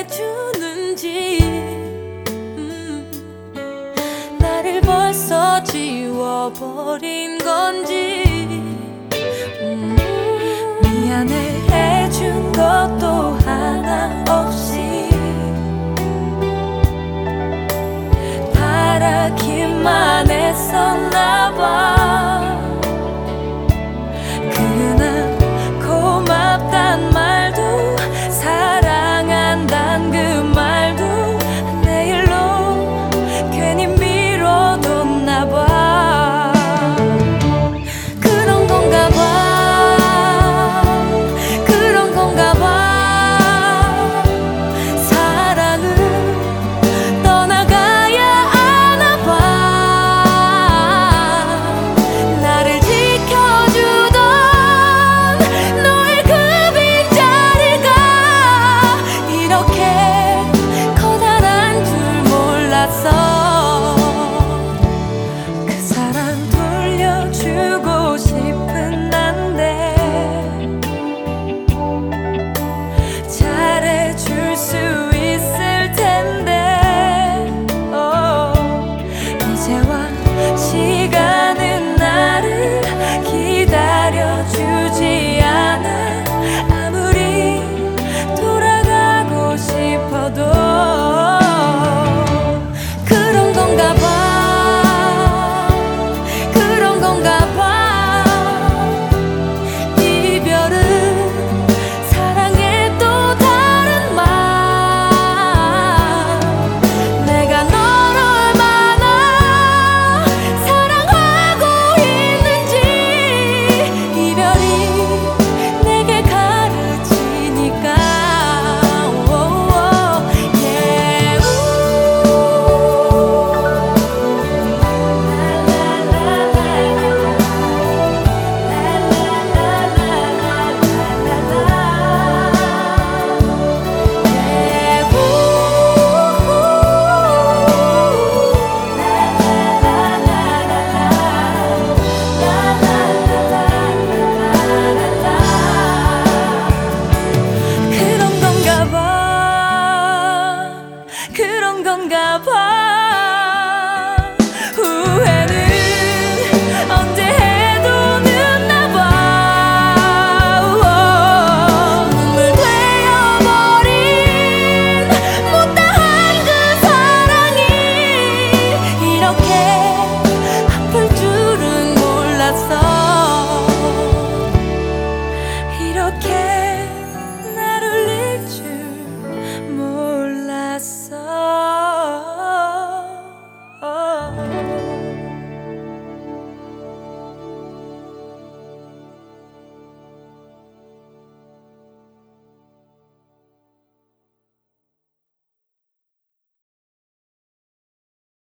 해주는지 나를 벌써 지워버린 건지 미안해 해준 것도 하나 없이 바라기만 했었나 봐. 그날 고맙단 말도 사랑한단 그 말도 내일로 괜히 미뤄뒀나 봐. 그런 건가 봐. 그런 건가 봐. 사랑은 떠나가야 하나 봐. 나를 지켜주던 너의 그 빈자리가 이렇게 커다란 줄 몰랐어. 그 사랑 돌려주고 싶은 난데 잘해줄 수 있을 텐데 이제와 시간은 나를 기다려주지 않아. 아무리 돌아가고 싶어도 그런 건가 봐. 그런 건가 봐. 이별은 사랑의 또 다른 말. 내가 널 얼마나 사랑하고 있는지 이별이 내게 가르치니까. 그런 건가 봐. 그런 건가 봐.